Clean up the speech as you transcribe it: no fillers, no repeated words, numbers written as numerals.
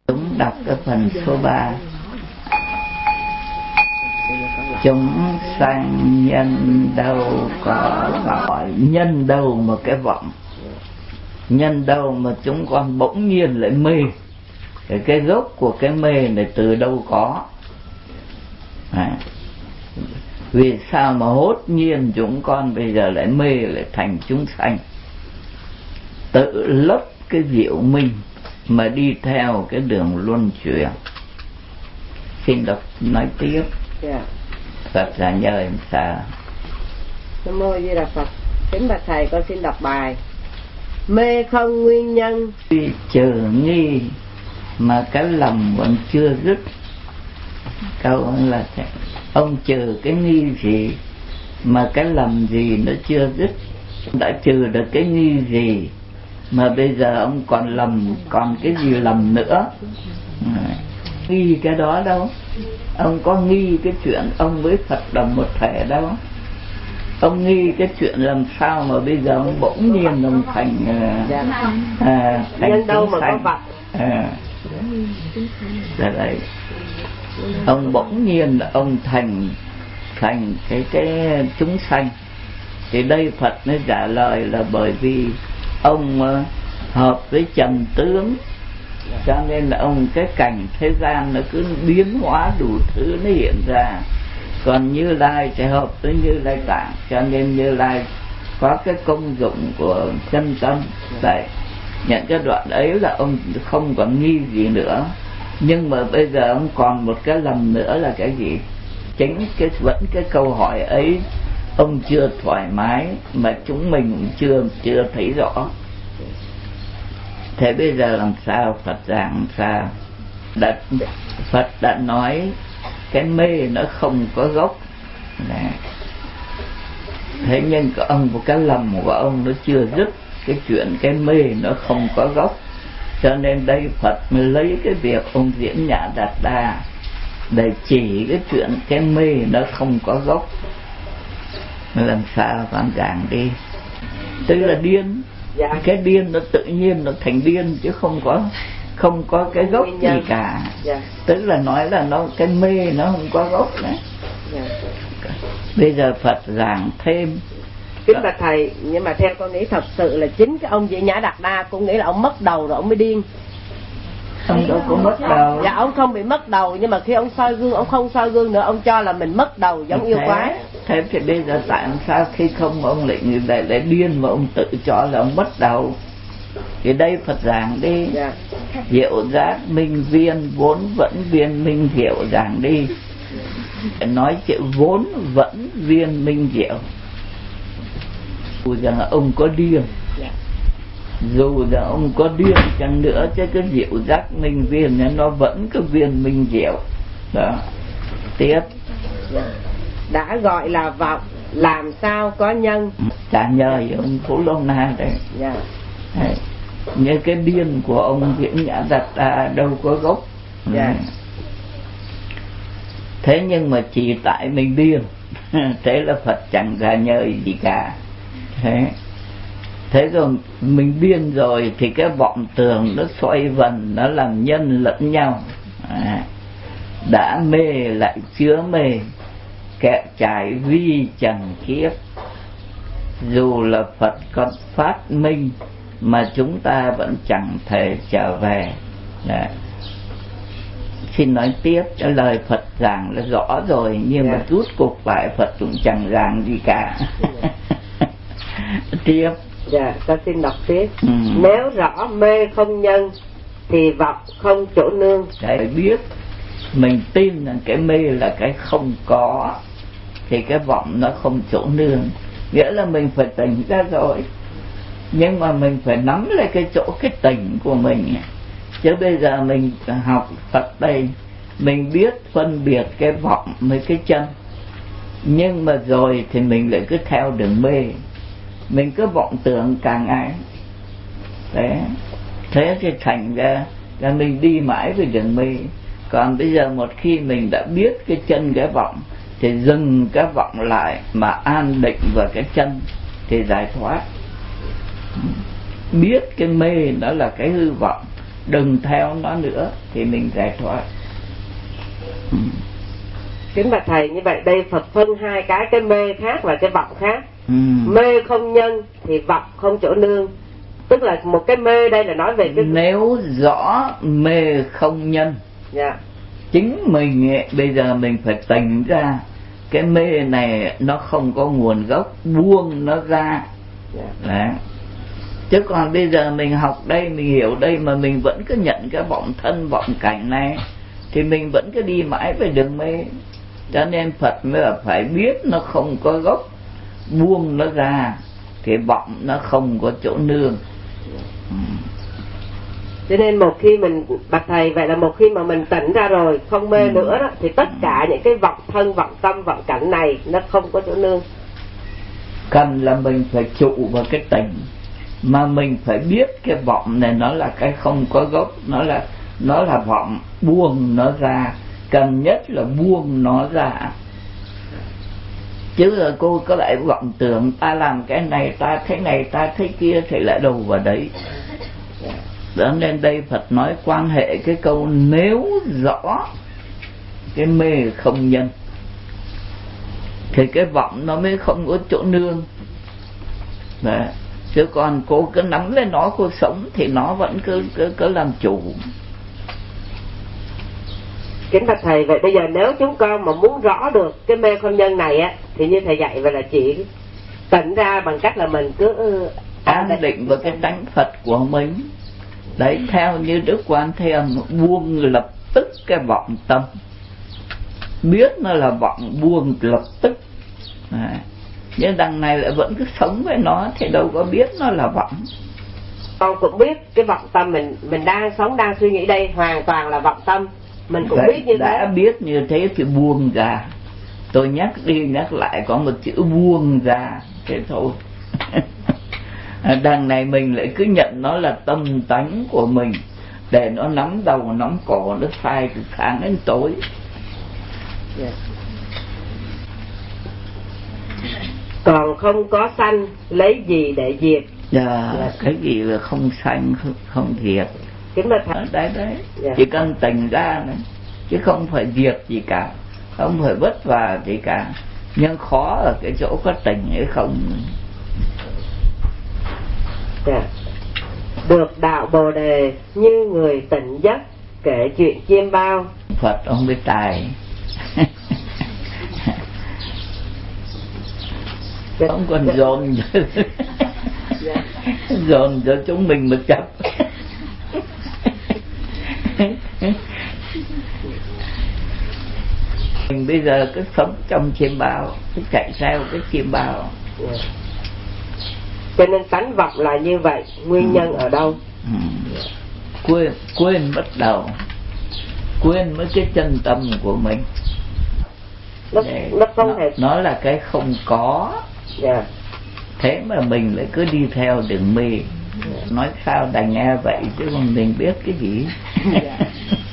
Chúng đọc cái phần số 3. Chúng sanh nhân đâu có gọi, nhân đâu mà cái vọng, nhân đâu mà chúng con bỗng nhiên lại mê. Cái gốc của cái mê này từ đâu có? Vì sao mà hốt nhiên chúng con bây giờ lại mê, lại thành chúng sanh? Tự lấp cái diệu minh mà đi theo cái đường luân chuyển. Xin đọc nói tiếp. Phật giả nhờ em sao? Nam mô Di Đà Phật. Kính bạch thầy, con xin đọc bài. Mê không nguyên nhân, vì trừ nghi mà cái lầm vẫn chưa dứt. Câu là ông trừ cái nghi gì mà cái lầm gì nó chưa dứt? Đã trừ được cái nghi gì mà bây giờ ông còn lầm, còn cái gì lầm nữa? Nghi cái đó đâu? Ông có nghi cái chuyện ông với Phật đồng một thể đâu? Ông nghi cái chuyện làm sao mà bây giờ ông bỗng nhiên ông thành nhân đâu mà có Phật. Đấy. Ông bỗng nhiên là ông thành cái chúng sanh. Thì đây Phật mới trả lời là bởi vì ông hợp với trần tướng, cho nên là ông cái cảnh thế gian nó cứ biến hóa đủ thứ nó hiện ra. Còn Như Lai thì hợp với Như Lai Tạng, cho nên Như Lai có cái công dụng của chân tâm. Đấy, nhận cái đoạn ấy là ông không còn nghi gì nữa. Nhưng mà bây giờ ông còn một cái lầm nữa là cái gì? Chính vẫn cái câu hỏi ấy ông chưa thoải mái, mà chúng mình cũng chưa thấy rõ. Thế bây giờ làm sao? Phật giảng làm sao? Phật đã nói cái mê nó không có gốc. Thế nhưng ông một cái lầm của ông nó chưa dứt. Cái chuyện cái mê nó không có gốc. Cho nên đây Phật mới lấy cái việc ông Diễn Nhã Đạt Đa để chỉ cái chuyện cái mê nó không có gốc. Làm sao con giảng đi. Tức là điên. Cái điên nó tự nhiên nó thành điên chứ không có cái gốc gì cả. Tức là nói là nó cái mê nó không có gốc đấy. Bây giờ Phật giảng thêm. Kính bạch thầy, nhưng mà theo con nghĩ thật sự là chính cái ông Diễn Nhã Đạt Đa cũng nghĩ là ông mất đầu rồi ông mới điên. Ông đâu có mất đầu. Dạ ông không bị mất đầu, nhưng mà khi ông soi gương ông không soi gương nữa, ông cho là mình mất đầu giống yêu quái. Thế thì bây giờ tại sao khi không ông lại điên mà ông tự cho là ông mất đầu? Thì đây Phật giảng đi. Diệu giác minh viên vốn vẫn viên minh diệu giảng đi. Nói chữ vốn vẫn viên minh diệu. Dù rằng ông có điên, dù rằng ông có điên chăng nữa, chứ cái diệu giác minh viên nó vẫn cái viên minh diệu đó. Tiếp. Đã gọi là vọng, làm sao có nhân? Trả nhờ ông Phú Lô Na đấy. Như cái điên của ông Diễn Nhã Đạt Đa đâu có gốc. Thế nhưng mà chỉ tại mình điên thế là Phật chẳng ra nhờ gì cả. Thế rồi mình điên rồi thì cái vọng tưởng nó xoay vần, nó làm nhân lẫn nhau. Đã mê lại chứa mê, kẹt trải vi trần kiếp. Dù là Phật có phát minh mà chúng ta vẫn chẳng thể trở về. Xin nói tiếp, cái lời Phật giảng là rõ rồi, nhưng mà rút cục lại Phật cũng chẳng giảng gì cả. Tiếp. Con xin đọc tiếp. Nếu rõ mê không nhân thì vọng không chỗ nương. Để biết mình tin rằng cái mê là cái không có thì cái vọng nó không chỗ nương. Nghĩa là mình phải tỉnh ra rồi, nhưng mà mình phải nắm lấy cái chỗ cái tỉnh của mình. Chứ bây giờ mình học Phật đây, mình biết phân biệt cái vọng với cái chân, nhưng mà rồi thì mình lại cứ theo đường mê, mình cứ vọng tưởng càng ngày. Thế thì thành ra là mình đi mãi với đường mê. Còn bây giờ một khi mình đã biết cái chân cái vọng thì dừng cái vọng lại mà an định vào cái chân thì giải thoát. Biết cái mê nó là cái hư vọng, đừng theo nó nữa thì mình giải thoát. Kính bạch thầy, như vậy đây Phật phân hai cái mê khác và cái vọng khác. Mê không nhân thì vọng không chỗ nương. Tức là một cái mê đây là nói về cái... Nếu rõ mê không nhân, chính mình ấy, bây giờ mình phải tỉnh ra cái mê này nó không có nguồn gốc, buông nó ra. Đấy. Chứ còn bây giờ mình học đây, mình hiểu đây mà mình vẫn cứ nhận cái vọng thân vọng cảnh này thì mình vẫn cứ đi mãi về đường mê. Cho nên Phật mới là phải biết nó không có gốc, buông nó ra thì vọng nó không có chỗ nương. Cho nên một khi mình, bạch thầy, vậy là một khi mà mình tỉnh ra rồi, không mê nữa đó, thì tất cả những cái vọng thân, vọng tâm, vọng cảnh này nó không có chỗ nương. Cần là mình phải trụ vào cái tỉnh, mà mình phải biết cái vọng này nó là cái không có gốc, nó là vọng, buông nó ra. Cần nhất là buông nó ra. Chứ là cô có lại vọng tưởng ta làm cái này, ta thế này, ta thế kia thì lại đầu vào đấy. Đó nên đây Phật nói quan hệ cái câu nếu rõ cái mê không nhân thì cái vọng nó mới không có chỗ nương. Đấy. Chứ còn cô cứ nắm lấy nó, cô sống thì nó vẫn cứ làm chủ. Kính bạch thầy, vậy bây giờ nếu chúng con mà muốn rõ được cái mê không nhân này á, thì như thầy dạy vậy là chỉ tỉnh ra bằng cách là mình cứ an định với cái tánh Phật của mình. Đấy, theo như Đức Quan Thế Âm, buông lập tức cái vọng tâm, biết nó là vọng, buông lập tức. Đấy. Nhưng đằng này lại vẫn cứ sống với nó thì đâu có biết nó là vọng. Con cũng biết cái vọng tâm mình đang sống, đang suy nghĩ đây hoàn toàn là vọng tâm. Mình cũng vậy, biết như đã thế. Biết như thế thì buông ra. Tôi nhắc đi nhắc lại có một chữ buông ra, thế thôi. Đằng này mình lại cứ nhận nó là tâm tánh của mình, để nó nắm đầu nắm cổ, nó sai từ sáng đến tối. Còn không có sanh lấy gì để diệt? Cái gì là không sanh không diệt? Kính bạch thầy, đấy. Chỉ cần tỉnh ra này, chứ không phải diệt gì cả, không phải vất vả gì cả. Nhưng khó ở cái chỗ có tỉnh hay không. Được đạo Bồ Đề như người tỉnh giấc, kể chuyện chiêm bao. Phật ông biết tài. Ông còn dồn dồn cho chúng mình mà chấp. Mình bây giờ cứ sống trong chiêm bao, cứ chạy theo cái chiêm bao. Cho nên tánh vọng là như vậy. Nguyên nhân ở đâu? Quên mất đầu, quên mất cái chân tâm của mình. Nó là cái không có. Thế mà mình lại cứ đi theo đường mê. Nói sao đành nghe vậy chứ còn mình biết cái gì.